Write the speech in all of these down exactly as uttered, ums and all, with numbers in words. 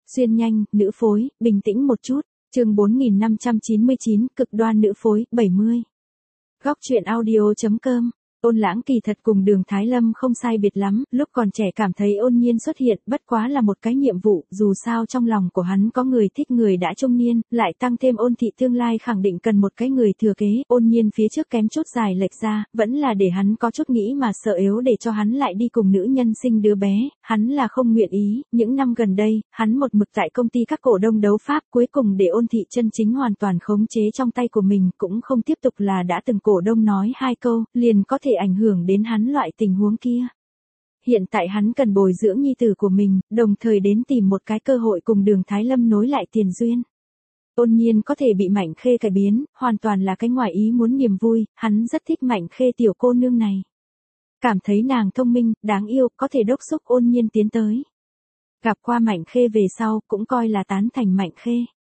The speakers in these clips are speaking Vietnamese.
Xuyên nhanh, nữ phối, bình tĩnh một chút. Chương bốn nghìn năm trăm chín mươi chín, cực đoan nữ phối, bảy mươi. Góc truyện audio chấm com. Ôn Lãng kỳ thật cùng Đường Thái Lâm không sai biệt lắm, lúc còn trẻ cảm thấy Ôn Nhiên xuất hiện bất quá là một cái nhiệm vụ, dù sao trong lòng của hắn có người thích người đã trung niên, lại tăng thêm Ôn thị tương lai khẳng định cần một cái người thừa kế, Ôn Nhiên phía trước kém chút dài lệch ra, vẫn là để hắn có chút nghĩ mà sợ yếu để cho hắn lại đi cùng nữ nhân sinh đứa bé, hắn là không nguyện ý, những năm gần đây, hắn một mực tại công ty các cổ đông đấu pháp, cuối cùng để Ôn thị chân chính hoàn toàn khống chế trong tay của mình, cũng không tiếp tục là đã từng cổ đông nói hai câu, liền có thể ảnh hưởng đến hắn loại tình huống kia. Hiện tại hắn cần bồi dưỡng nhi tử của mình, đồng thời đến tìm một cái cơ hội cùng Đường Thái Lâm nối lại tiền duyên. Ôn Nhiên có thể bị Mạnh Khê cải biến, hoàn toàn là cái ngoài ý muốn niềm vui, hắn rất thích Mạnh Khê tiểu cô nương này. Cảm thấy nàng thông minh, đáng yêu, có thể đốc thúc Ôn Nhiên tiến tới. Gặp qua Mạnh Khê về sau, cũng coi là tán thành Mạnh Khê.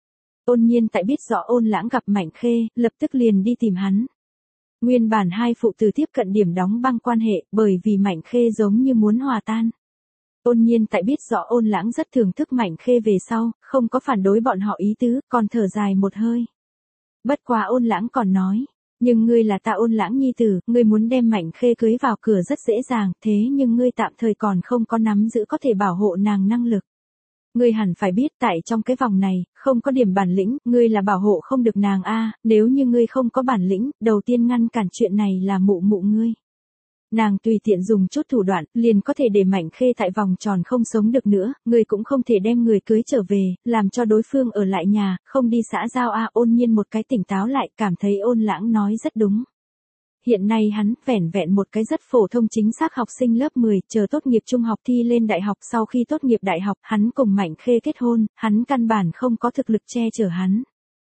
Ôn Nhiên tại biết rõ Ôn Lãng gặp Mạnh Khê, lập tức liền đi tìm hắn. Nguyên bản hai phụ tử tiếp cận điểm đóng băng quan hệ, bởi vì Mạnh Khê giống như muốn hòa tan. Ôn Nhiên tại biết rõ Ôn Lãng rất thưởng thức Mạnh Khê về sau, không có phản đối bọn họ ý tứ, còn thở dài một hơi. Bất quá Ôn Lãng còn nói, nhưng ngươi là ta Ôn Lãng nhi tử, ngươi muốn đem Mạnh Khê cưới vào cửa rất dễ dàng, thế nhưng ngươi tạm thời còn không có nắm giữ có thể bảo hộ nàng năng lực. Ngươi hẳn phải biết tại trong cái vòng này, không có điểm bản lĩnh, ngươi là bảo hộ không được nàng a, nếu như ngươi không có bản lĩnh, đầu tiên ngăn cản chuyện này là mụ mụ ngươi. Nàng tùy tiện dùng chút thủ đoạn, liền có thể để Mạnh Khê tại vòng tròn không sống được nữa, ngươi cũng không thể đem người cưới trở về, làm cho đối phương ở lại nhà, không đi xã giao a. Ôn Nhiên một cái tỉnh táo lại, cảm thấy Ôn Lãng nói rất đúng. Hiện nay hắn, vẻn vẹn một cái rất phổ thông chính xác học sinh lớp mười, chờ tốt nghiệp trung học thi lên đại học, sau khi tốt nghiệp đại học, hắn cùng Mạnh Khê kết hôn, hắn căn bản không có thực lực che chở hắn.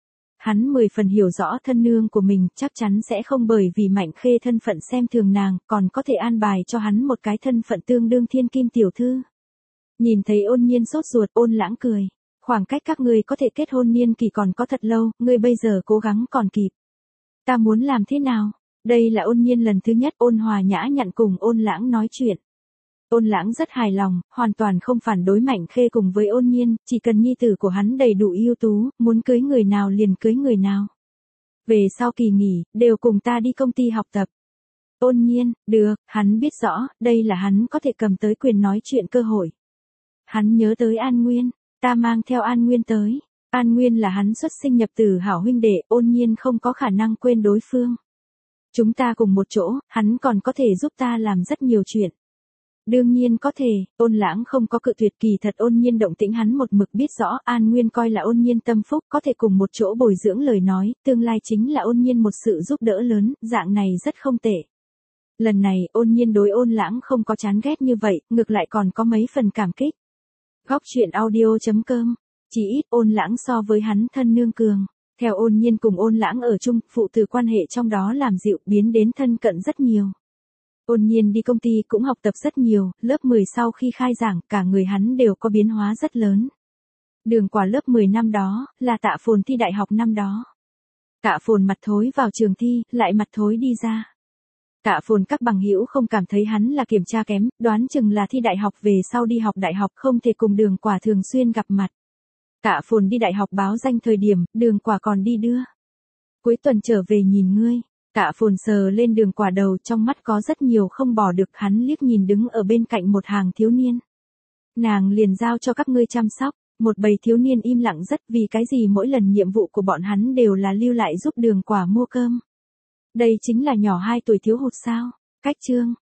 Hắn mười phần hiểu rõ thân nương của mình, chắc chắn sẽ không bởi vì Mạnh Khê thân phận xem thường nàng, còn có thể an bài cho hắn một cái thân phận tương đương thiên kim tiểu thư. Nhìn thấy Ôn Nhiên sốt ruột, Ôn Lãng cười. Khoảng cách các ngươi có thể kết hôn niên kỳ còn có thật lâu, ngươi bây giờ cố gắng còn kịp. Ta muốn làm thế nào? Đây là Ôn Nhiên lần thứ nhất ôn hòa nhã nhặn cùng Ôn Lãng nói chuyện. Ôn Lãng rất hài lòng, hoàn toàn không phản đối Mạnh Khê cùng với Ôn Nhiên, chỉ cần nhi tử của hắn đầy đủ ưu tú, muốn cưới người nào liền cưới người nào. Về sau kỳ nghỉ, đều cùng ta đi công ty học tập. Ôn Nhiên, được, hắn biết rõ, đây là hắn có thể cầm tới quyền nói chuyện cơ hội. Hắn nhớ tới An Nguyên, ta mang theo An Nguyên tới. An Nguyên là hắn xuất sinh nhập tử hảo huynh đệ, Ôn Nhiên không có khả năng quên đối phương. Chúng ta cùng một chỗ, hắn còn có thể giúp ta làm rất nhiều chuyện. Đương nhiên có thể, Ôn Lãng không có cự tuyệt, kỳ thật Ôn Nhiên động tĩnh hắn một mực biết rõ, An Nguyên coi là Ôn Nhiên tâm phúc, có thể cùng một chỗ bồi dưỡng lời nói, tương lai chính là Ôn Nhiên một sự giúp đỡ lớn, dạng này rất không tệ. Lần này, Ôn Nhiên đối Ôn Lãng không có chán ghét như vậy, ngược lại còn có mấy phần cảm kích. Góc truyện audio chấm com, chỉ ít Ôn Lãng so với hắn thân nương cường. Theo Ôn Nhiên cùng Ôn Lãng ở chung, phụ tử quan hệ trong đó làm dịu, biến đến thân cận rất nhiều. Ôn Nhiên đi công ty cũng học tập rất nhiều, lớp mười sau khi khai giảng, cả người hắn đều có biến hóa rất lớn. Đường Quả lớp mười năm đó, là Tạ Phồn thi đại học năm đó. Tạ Phồn mặt thối vào trường thi, lại mặt thối đi ra. Tạ Phồn các bằng hữu không cảm thấy hắn là kiểm tra kém, đoán chừng là thi đại học về sau đi học đại học không thể cùng Đường Quả thường xuyên gặp mặt. Tạ Phồn đi đại học báo danh thời điểm, Đường Quả còn đi đưa. Cuối tuần trở về nhìn ngươi. Tạ Phồn sờ lên Đường Quả đầu, trong mắt có rất nhiều không bỏ được, hắn liếc nhìn đứng ở bên cạnh một hàng thiếu niên. Nàng liền giao cho các ngươi chăm sóc, một bầy thiếu niên im lặng rất, vì cái gì mỗi lần nhiệm vụ của bọn hắn đều là lưu lại giúp Đường Quả mua cơm. Đây chính là nhỏ hai tuổi thiếu hụt sao? Cách chương,